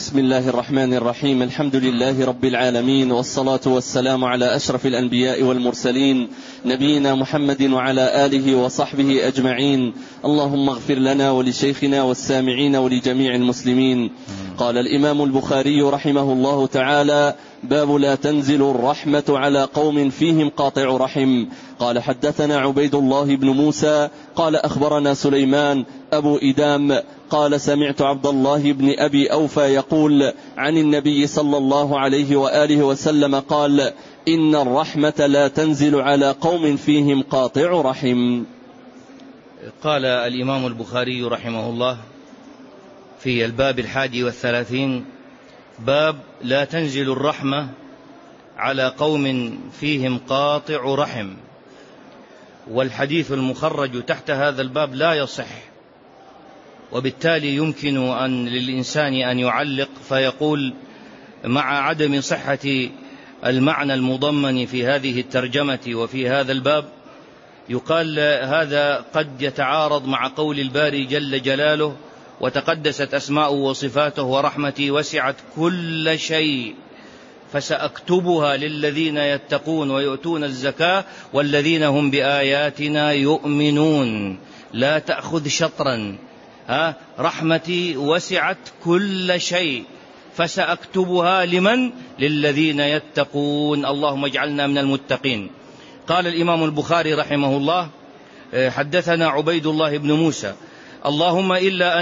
بسم الله الرحمن الرحيم. الحمد لله رب العالمين، والصلاة والسلام على أشرف الأنبياء والمرسلين، نبينا محمد وعلى آله وصحبه أجمعين. اللهم اغفر لنا ولشيخنا والسامعين ولجميع المسلمين. قال الإمام البخاري رحمه الله تعالى: باب لا تنزل الرحمة على قوم فيهم قاطع رحم. قال حدثنا عبيد الله بن موسى قال أخبرنا سليمان أبو إدام قال سمعت عبد الله بن أبي أوفى يقول عن النبي صلى الله عليه وآله وسلم قال: إن الرحمة لا تنزل على قوم فيهم قاطع رحم. قال الإمام البخاري رحمه الله في الباب 31: باب لا تنزل الرحمة على قوم فيهم قاطع رحم. والحديث المخرج تحت هذا الباب لا يصح، وبالتالي يمكن للإنسان أن يعلق فيقول: مع عدم صحة المعنى المضمن في هذه الترجمة وفي هذا الباب، يقال هذا قد يتعارض مع قول الباري جل جلاله: وتقدست أسماؤه وصفاته ورحمتي وسعت كل شيء فسأكتبها للذين يتقون ويؤتون الزكاة والذين هم بآياتنا يؤمنون. لا تأخذ شطرا، رحمتي وسعت كل شيء فسأكتبها لمن؟ للذين يتقون. اللهم اجعلنا من المتقين. قال الإمام البخاري رحمه الله: حدثنا عبيد الله بن موسى. اللهم إلا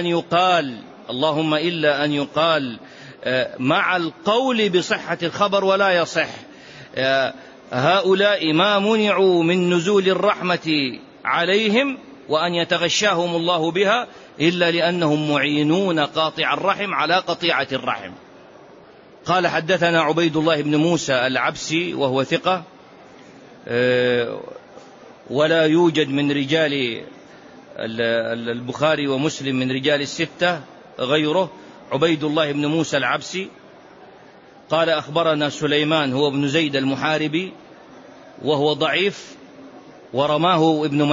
أن يقال مع القول بصحة الخبر ولا يصح. هؤلاء ما منعوا من نزول الرحمة عليهم وأن يتغشاهم الله بها إلا لأنهم معينون قاطع الرحم على قطيعة الرحم. قال حدثنا عبيد الله بن موسى العبسي وهو ثقة، ولا يوجد من رجال البخاري ومسلم من رجال الستة غيره، عبيد الله بن موسى العبسي. قال أخبرنا سليمان هو ابن زيد المحاربي وهو ضعيف، ورماه ابن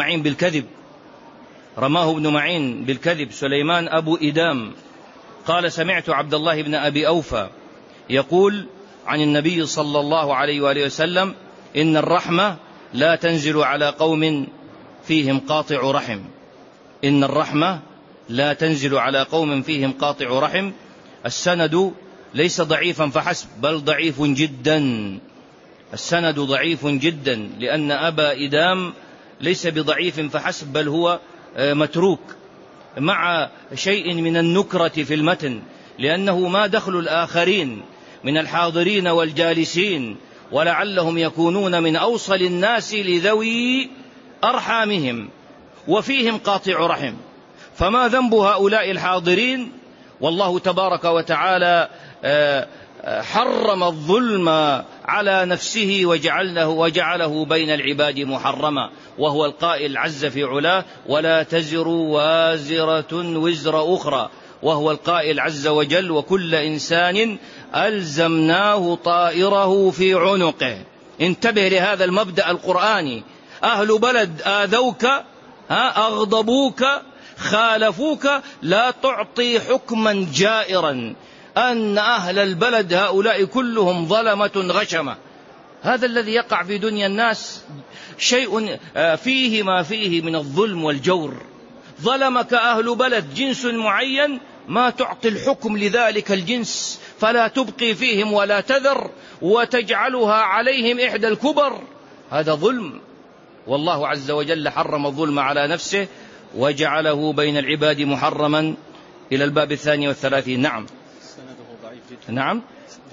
معين بالكذب سليمان أبو إدام. قال سمعت عبد الله بن أبي أوفى يقول عن النبي صلى الله عليه وآله وسلم: إن الرحمة لا تنزل على قوم فيهم قاطع رحم. إن الرحمة لا تنزل على قوم فيهم قاطع رحم. السند ليس ضعيفا فحسب، بل ضعيف جدا. السند ضعيف جدا، لأن أبا إدام ليس بضعيف فحسب، بل هو متروك مع شيء من النكرة في المتن، لأنه ما دخل الآخرين من الحاضرين والجالسين، ولعلهم يكونون من أوصل الناس لذوي أرحامهم وفيهم قاطع رحم. فما ذنب هؤلاء الحاضرين؟ والله تبارك وتعالى حرم الظلم على نفسه وجعله بين العباد محرما، وهو القائل عز في علاه: ولا تزر وازرة وزر أخرى. وهو القائل عز وجل: وكل إنسان ألزمناه طائره في عنقه. انتبه لهذا المبدأ القرآني. أهل بلد آذوك، أغضبوك، خالفوك، لا تعطي حكما جائرا أن أهل البلد هؤلاء كلهم ظلمة غشمة. هذا الذي يقع في دنيا الناس، شيء فيه ما فيه من الظلم والجور. ظلمك أهل بلد جنس معين، ما تعطي الحكم لذلك الجنس، فلا تبقي فيهم ولا تذر، وتجعلها عليهم إحدى الكبر. هذا ظلم، والله عز وجل حرم الظلم على نفسه وجعله بين العباد محرما. إلى الباب 32. نعم. نعم،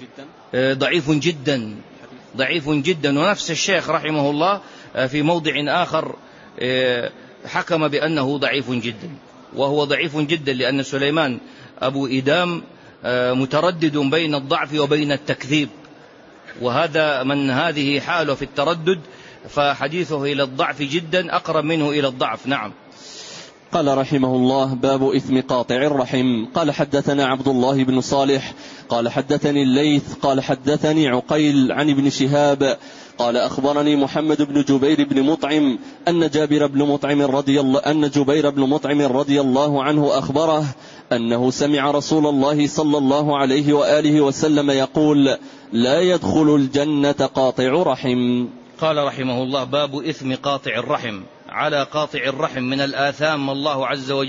ضعيف جدا. ونفس الشيخ رحمه الله في موضع آخر حكم بأنه ضعيف جدا، وهو ضعيف جدا لأن سليمان أبو إدام متردد بين الضعف وبين التكذيب، وهذا من هذه حاله في التردد، فحديثه إلى الضعف جدا أقرب منه إلى الضعف. نعم. قال رحمه الله: باب إثم قاطع الرحم. قال حدثنا عبد الله بن صالح قال حدثني الليث قال حدثني عقيل عن ابن شهاب قال أخبرني محمد بن جبير بن مطعم أن جبير بن مطعم رضي الله عنه أخبره أنه سمع رسول الله صلى الله عليه وآله وسلم يقول: لا يدخل الجنة قاطع رحم. قال رحمه الله: باب إثم قاطع الرحم. على قاطع الرحم من الآثام ما الله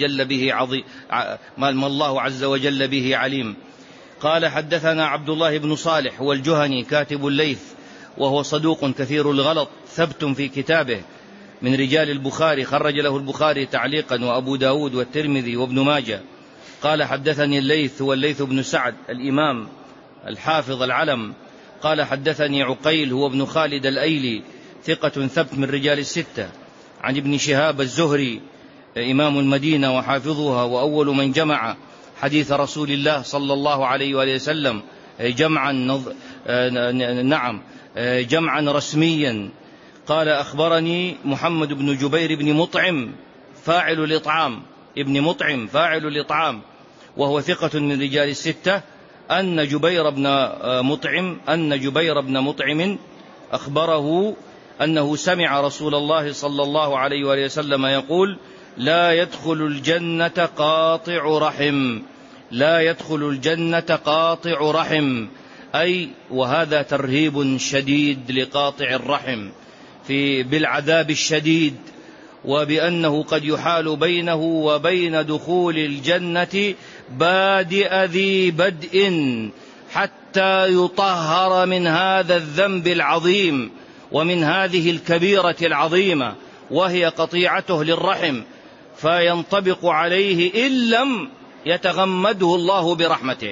عز وجل به عليم. قال: حدثنا عبد الله بن صالح والجهني كاتب الليث، وهو صدوق كثير الغلط ثبت في كتابه، من رجال البخاري، خرج له البخاري تعليقا وأبو داود والترمذي وابن ماجه. قال: حدثني الليث والليث بن سعد الإمام الحافظ العلم. قال: حدثني عقيل هو ابن خالد الأيلي ثقة ثبت من رجال الستة، عن ابن شهاب الزهري إمام المدينة وحافظها، وأول من جمع حديث رسول الله صلى الله عليه وآله وسلم جمعا رسميا. قال: أخبرني محمد بن جبير بن مطعم فاعل الإطعام وهو ثقة من رجال الستة، أن جبير بن مطعم أخبره أنه سمع رسول الله صلى الله عليه وآله وسلم يقول: لا يدخل الجنة قاطع رحم، أي وهذا ترهيب شديد لقاطع الرحم بالعذاب الشديد، وبأنه قد يحال بينه وبين دخول الجنة بادئ ذي بدء حتى يطهر من هذا الذنب العظيم ومن هذه الكبيرة العظيمة، وهي قطيعته للرحم، فينطبق عليه إن لم يتغمده الله برحمته.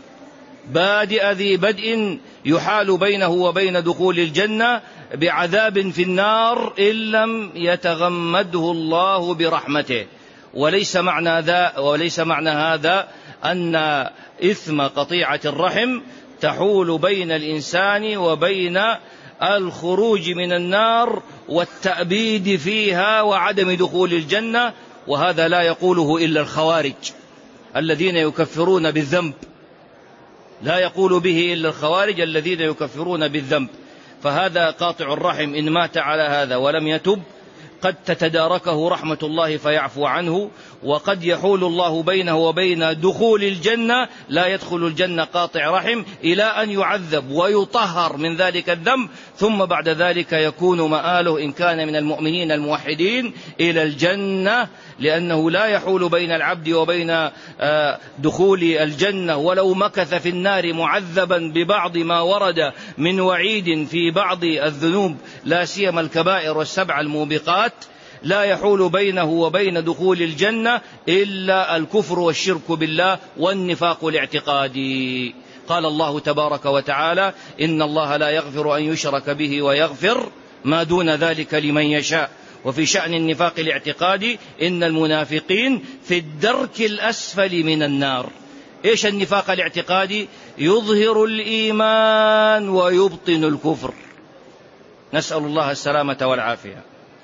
بادئ ذي بدء يحال بينه وبين دخول الجنة بعذاب في النار إن لم يتغمده الله برحمته. وليس معنى هذا أن إثم قطيعة الرحم تحول بين الإنسان وبين الخروج من النار والتأبيد فيها وعدم دخول الجنة، وهذا لا يقوله إلا الخوارج الذين يكفرون بالذنب، لا يقول به إلا الخوارج الذين يكفرون بالذنب. فهذا قاطع الرحم إن مات على هذا ولم يتب قد تتداركه رحمة الله فيعفو عنه، وقد يحول الله بينه وبين دخول الجنة، لا يدخل الجنة قاطع رحم إلى أن يعذب ويطهر من ذلك الذنب، ثم بعد ذلك يكون مآله إن كان من المؤمنين الموحدين إلى الجنة، لأنه لا يحول بين العبد وبين دخول الجنة ولو مكث في النار معذبا ببعض ما ورد من وعيد في بعض الذنوب، لا سيما الكبائر والسبع الموبقات، لا يحول بينه وبين دخول الجنة إلا الكفر والشرك بالله والنفاق الاعتقادي. قال الله تبارك وتعالى: إن الله لا يغفر أن يشرك به ويغفر ما دون ذلك لمن يشاء. وفي شأن النفاق الاعتقادي: إن المنافقين في الدرك الأسفل من النار. إيش النفاق الاعتقادي؟ يظهر الإيمان ويبطن الكفر، نسأل الله السلامة والعافية.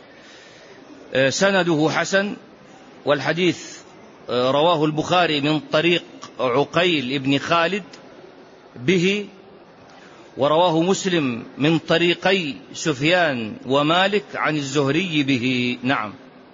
سنده حسن، والحديث رواه البخاري من طريق عقيل ابن خالد به، ورواه مسلم من طريقي سفيان ومالك عن الزهري به. نعم.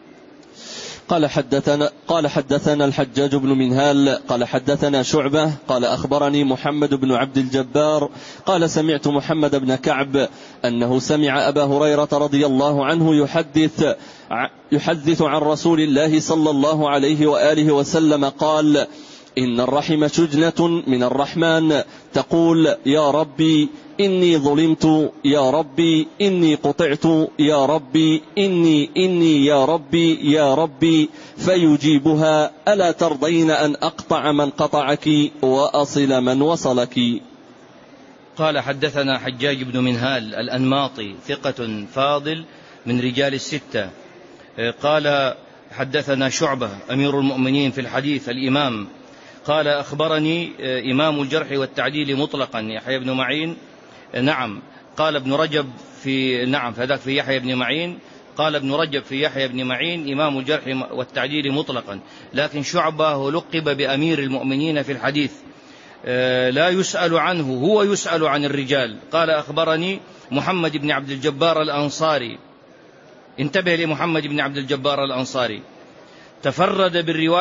قال حدثنا الحجاج بن منهال قال حدثنا شعبة قال أخبرني محمد بن عبد الجبار قال سمعت محمد بن كعب أنه سمع أبا هريرة رضي الله عنه يحدث عن رسول الله صلى الله عليه وآله وسلم قال: إن الرحم شجنة من الرحمن تقول: يا ربي إني ظلمت، يا ربي إني قطعت، يا ربي إني يا ربي يا ربي، فيجيبها: ألا ترضين أن أقطع من قطعك وأصل من وصلك. قال: حدثنا حجاج بن منهال الأنماطي ثقة فاضل من رجال الستة. قال: حدثنا شعبة أمير المؤمنين في الحديث الإمام. قال: أخبرني إمام الجرح والتعديل مطلقا يحيى بن معين. نعم. قال ابن رجب فذاك في يحيى بن معين. قال ابن رجب في يحيى بن معين إمام الجرح والتعديل مطلقا، لكن شعبة لقب بأمير المؤمنين في الحديث، لا يسأل عنه، هو يسأل عن الرجال. قال: أخبرني محمد بن عبد الجبار الأنصاري. انتبه لمحمد بن عبد الجبار الأنصاري، تفرد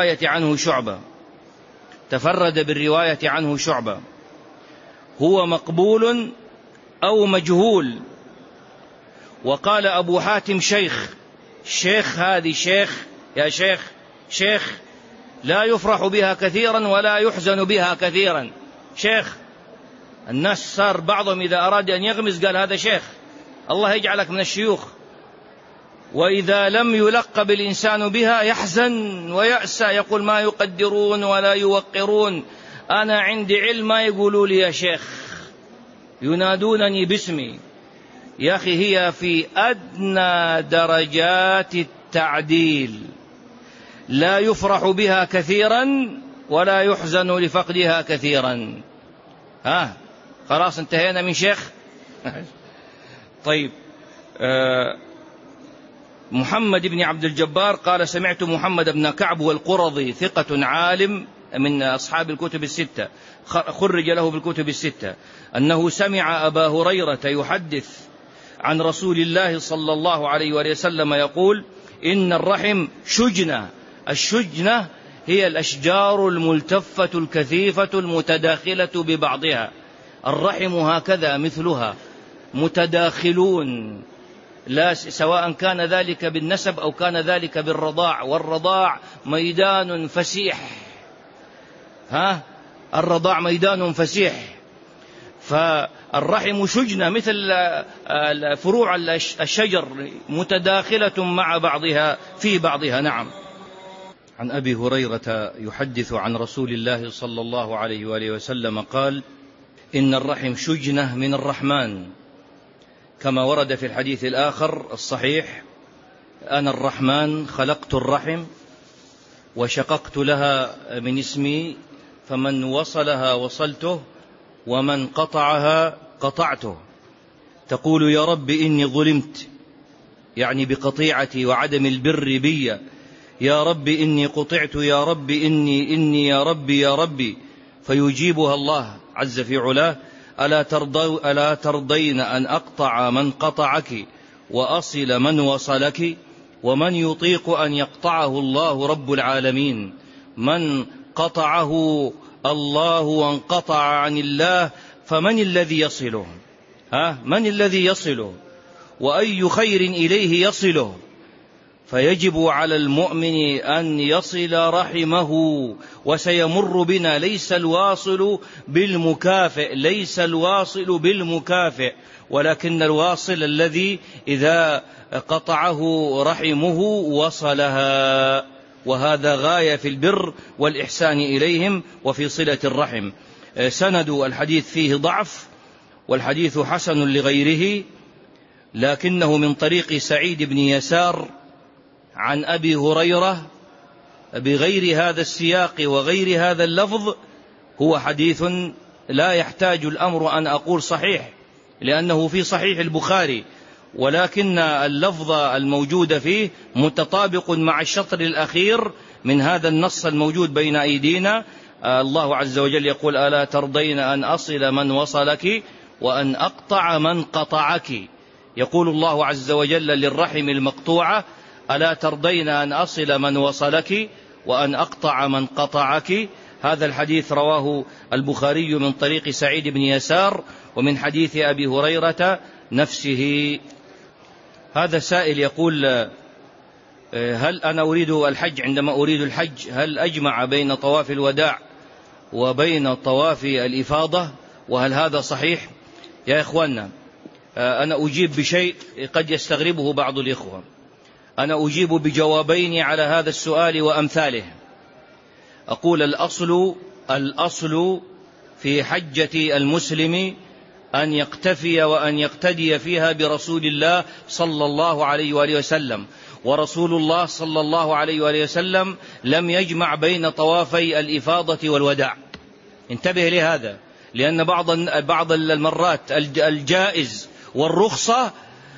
بالرواية عنه شعبة، هو مقبول أو مجهول. وقال أبو حاتم شيخ هذه شيخ يا شيخ لا يفرح بها كثيرا ولا يحزن بها كثيرا. شيخ، الناس صار بعضهم إذا أراد أن يغمز قال هذا شيخ، الله يجعلك من الشيوخ. وإذا لم يلقب الإنسان بها يحزن ويأسى، يقول ما يقدرون ولا يوقرون، أنا عندي علم ما يقولوا لي يا شيخ، ينادونني باسمي. يا أخي هي في أدنى درجات التعديل، لا يفرح بها كثيرا ولا يحزن لفقدها كثيرا. خلاص انتهينا من شيخ. طيب، محمد بن عبد الجبار قال سمعت محمد بن كعب والقرظي ثقة عالم من أصحاب الكتب الستة، خرج له بالكتب الستة، أنه سمع أبا هريرة يحدث عن رسول الله صلى الله عليه وسلم يقول إن الرحم شجنة. الشجنة هي الأشجار الملتفة الكثيفة المتداخلة ببعضها، الرحم هكذا مثلها متداخلون، لا سواء كان ذلك بالنسب أو كان ذلك بالرضاع، والرضاع ميدان فسيح. الرضاع ميدان فسيح، فالرحم شجنة مثل فروع الشجر متداخلة مع بعضها في بعضها. نعم. عن أبي هريرة يحدث عن رسول الله صلى الله عليه وآله وسلم قال إن الرحم شجنة من الرحمن، كما ورد في الحديث الآخر الصحيح أنا الرحمن خلقت الرحم وشققت لها من اسمي، فمن وصلها وصلته ومن قطعها قطعته. تقول يا رب إني ظلمت، يعني بقطيعتي وعدم البر بي، يا رب إني قطعت، يا رب إني يا ربي، فيجيبها الله عز في علاه ألا ترضين أن أقطع من قطعك وأصل من وصلك؟ ومن يطيق أن يقطعه الله رب العالمين، من قطعه الله وانقطع عن الله فمن الذي يصله؟ من الذي يصله؟ وأي خير إليه يصله؟ فيجب على المؤمن أن يصل رحمه. وسيمر بنا ليس الواصل بالمكافئ، ولكن الواصل الذي إذا قطعه رحمه وصلها، وهذا غاية في البر والإحسان إليهم وفي صلة الرحم. سند الحديث فيه ضعف، والحديث حسن لغيره، لكنه من طريق سعيد بن يسار عن أبي هريرة بغير هذا السياق وغير هذا اللفظ، هو حديث لا يحتاج الأمر أن أقول صحيح، لأنه في صحيح البخاري، ولكن اللفظ الموجود فيه متطابق مع الشطر الأخير من هذا النص الموجود بين أيدينا. الله عز وجل يقول ألا ترضين أن أصل من وصلك وأن أقطع من قطعك. يقول الله عز وجل للرحم المقطوعة ألا ترضين أن أصل من وصلك وأن أقطع من قطعك. هذا الحديث رواه البخاري من طريق سعيد بن يسار ومن حديث أبي هريرة نفسه. هذا سائل يقول هل أنا أريد الحج، عندما أريد الحج هل أجمع بين طواف الوداع وبين طواف الإفاضة، وهل هذا صحيح؟ يا إخواننا، أنا أجيب بشيء قد يستغربه بعض الإخوة، أنا أجيب بجوابين على هذا السؤال وأمثاله. أقول الأصل في حجة المسلم أن يقتفي وأن يقتدي فيها برسول الله صلى الله عليه وآله وسلم، ورسول الله صلى الله عليه وآله وسلم لم يجمع بين طوافي الإفاضة والوداع. انتبه لهذا، لأن بعض المرات الجائز والرخصة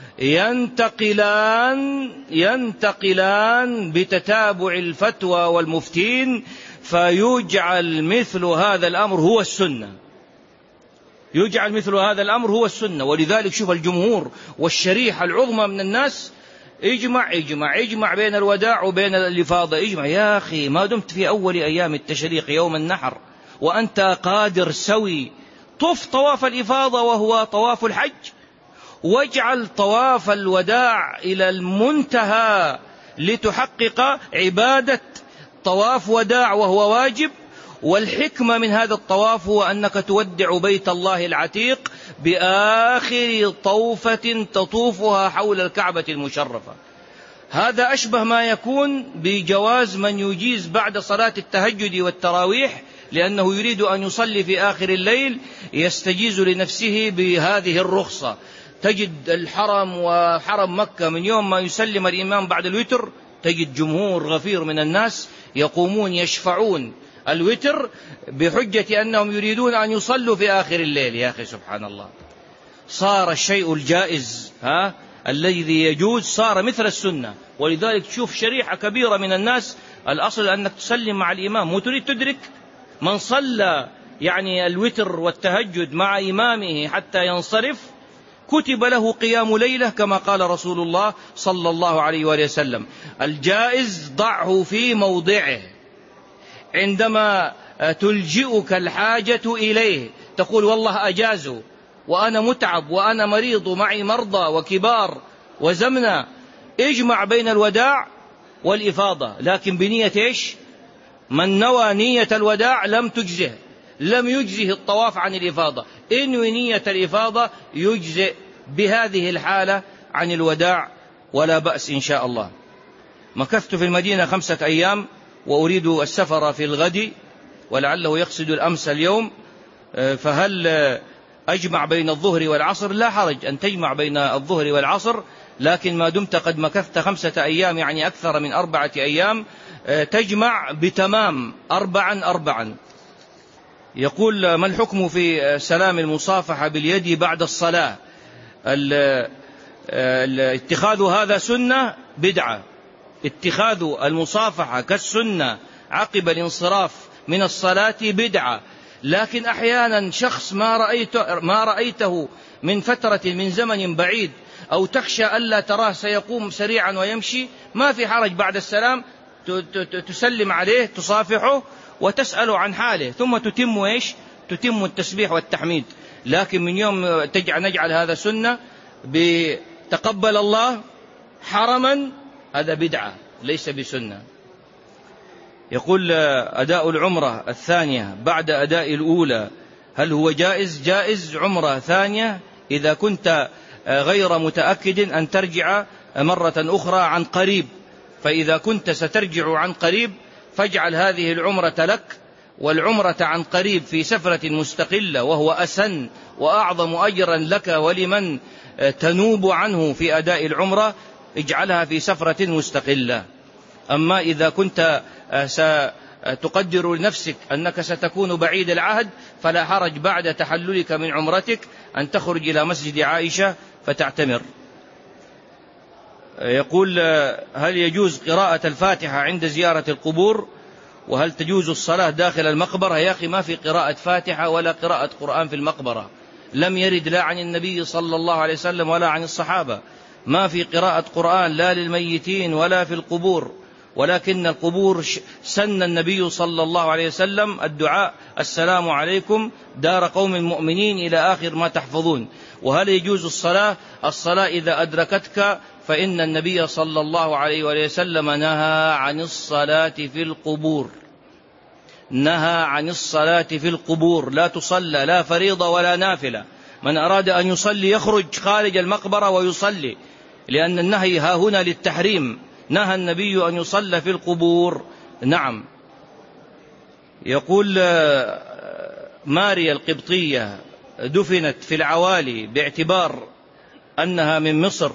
ينتقلان بتتابع الفتوى والمفتين، فيجعل مثل هذا الأمر هو السنة. يجعل مثل هذا الأمر هو السنة. ولذلك شوف الجمهور والشريحة العظمى من الناس يجمع بين الوداع وبين الإفاضة. يا أخي ما دمت في أول أيام التشريق يوم النحر وأنت قادر سوي، طف طواف الإفاضة وهو طواف الحج، واجعل طواف الوداع إلى المنتهى لتحقق عبادة طواف وداع وهو واجب. والحكمة من هذا الطواف هو أنك تودع بيت الله العتيق بآخر طوفة تطوفها حول الكعبة المشرفة. هذا أشبه ما يكون بجواز من يجيز بعد صلاة التهجد والتراويح لأنه يريد أن يصلي في آخر الليل، يستجيز لنفسه بهذه الرخصة. تجد الحرم وحرم مكة من يوم ما يسلم الإمام بعد الوتر تجد جمهور غفير من الناس يقومون يشفعون الوتر بحجة أنهم يريدون أن يصلوا في آخر الليل. يا أخي سبحان الله، صار الشيء الجائز الذي يجوز صار مثل السنة. ولذلك تشوف شريحة كبيرة من الناس الأصل أنك تسلم مع الإمام وتريد تدرك. من صلى الوتر والتهجد مع إمامه حتى ينصرف كتب له قيام ليلة كما قال رسول الله صلى الله عليه وآله وسلم. الجائز ضعه في موضعه، عندما تلجئك الحاجة إليه تقول والله أجازوا وأنا متعب وأنا مريض ومعي مرضى وكبار وزمنة، اجمع بين الوداع والإفاضة، لكن بنية إيش؟ من نوى نية الوداع لم تجزه، لم يجزه الطواف عن الإفاضة. إنوي نية الإفاضة يجزئ بهذه الحالة عن الوداع ولا بأس إن شاء الله. مكثت في المدينة 5 أيام وأريد السفر في الغد، ولعله يقصد الأمس اليوم، فهل أجمع بين الظهر والعصر؟ لا حرج أن تجمع بين الظهر والعصر، لكن ما دمت قد مكثت 5 أيام أكثر من 4 أيام تجمع بتمام 4. يقول ما الحكم في سلام المصافحة باليد بعد الصلاة؟ اتخاذ هذا سنة بدعة. اتخاذ المصافحة كالسنة عقب الانصراف من الصلاة بدعة، لكن أحيانا شخص ما رأيته من فترة من زمن بعيد أو تخشى ألا تراه سيقوم سريعا ويمشي، ما في حرج بعد السلام تسلم عليه تصافحه وتسأل عن حاله، ثم تتم التسبيح والتحميد. لكن من يوم نجعل هذا سنة بتقبل الله حرما، هذا بدعة ليس بسنة. يقول أداء العمرة الثانية بعد أداء الأولى هل هو جائز؟ جائز عمرة ثانية إذا كنت غير متأكد أن ترجع مرة أخرى عن قريب. فإذا كنت سترجع عن قريب فاجعل هذه العمرة لك، والعمرة عن قريب في سفرة مستقلة وهو أسن وأعظم أجرا لك ولمن تنوب عنه في أداء العمرة، اجعلها في سفرة مستقلة. أما إذا كنت ستقدر لنفسك أنك ستكون بعيد العهد فلا حرج بعد تحللك من عمرتك أن تخرج إلى مسجد عائشة فتعتمر. يقول هل يجوز قراءة الفاتحة عند زيارة القبور؟ وهل تجوز الصلاة داخل المقبرة؟ يا أخي ما في قراءة فاتحة ولا قراءة قرآن في المقبرة، لم يرد لا عن النبي صلى الله عليه وسلم ولا عن الصحابة. ما في قراءة قرآن لا للميتين ولا في القبور، ولكن القبور سن النبي صلى الله عليه وسلم الدعاء السلام عليكم دار قوم المؤمنين إلى آخر ما تحفظون. وهل يجوز الصلاة إذا أدركتك؟ فإن النبي صلى الله عليه وسلم نهى عن الصلاة في القبور، نهى عن الصلاة في القبور، لا تصلى لا فريضة ولا نافلة. من أراد أن يصلي يخرج خارج المقبرة ويصلي، لأن النهي ها هنا للتحريم، نهى النبي أن يصلى في القبور. نعم. يقول ماريا القبطية دفنت في العوالي باعتبار أنها من مصر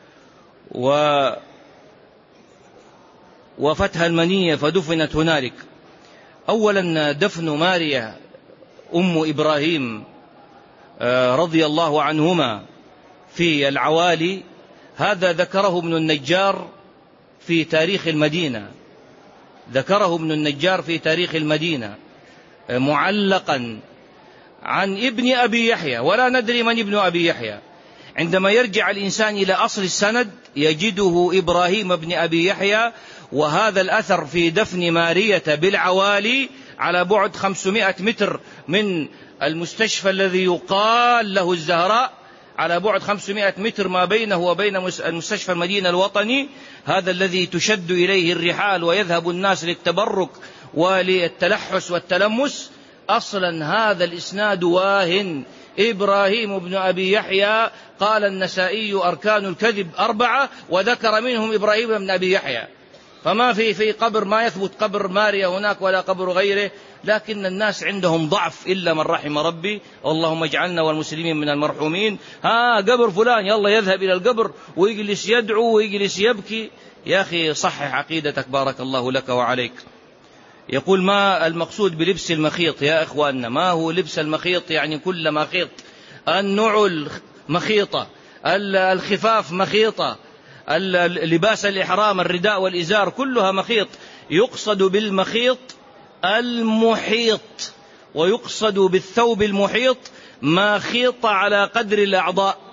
وفتها المنية فدفنت هنالك. أولا دفن ماريا أم إبراهيم رضي الله عنهما في العوالي هذا ذكره ابن النجار في تاريخ المدينة، ذكره ابن النجار في تاريخ المدينة معلقا عن ابن أبي يحيى ولا ندري من ابن أبي يحيى. عندما يرجع الإنسان إلى أصل السند يجده إبراهيم بن أبي يحيى، وهذا الأثر في دفن مارية بالعوالي على بعد 500 متر من المستشفى الذي يقال له الزهراء، على بعد 500 متر ما بينه وبين المستشفى المدينة الوطني، هذا الذي تشد إليه الرحال ويذهب الناس للتبرك وللتلحس والتلمس. أصلا هذا الإسناد واهن. إبراهيم بن أبي يحيى قال النسائي أركان الكذب 4 وذكر منهم إبراهيم بن أبي يحيى، فما في قبر، ما يثبت قبر ماريا هناك ولا قبر غيره، لكن الناس عندهم ضعف إلا من رحم ربي، اللهم اجعلنا والمسلمين من المرحومين. قبر فلان يلا يذهب إلى القبر ويجلس يدعو ويجلس يبكي. يا أخي صحح عقيدتك بارك الله لك وعليك. يقول ما المقصود بلبس المخيط يا إخواننا؟ ما هو لبس المخيط؟ يعني كل مخيط، النعل مخيطة، الخفاف مخيطة، لباس الإحرام الرداء والإزار كلها مخيط. يقصد بالمخيط المحيط، ويقصد بالثوب المحيط ما خيط على قدر الأعضاء،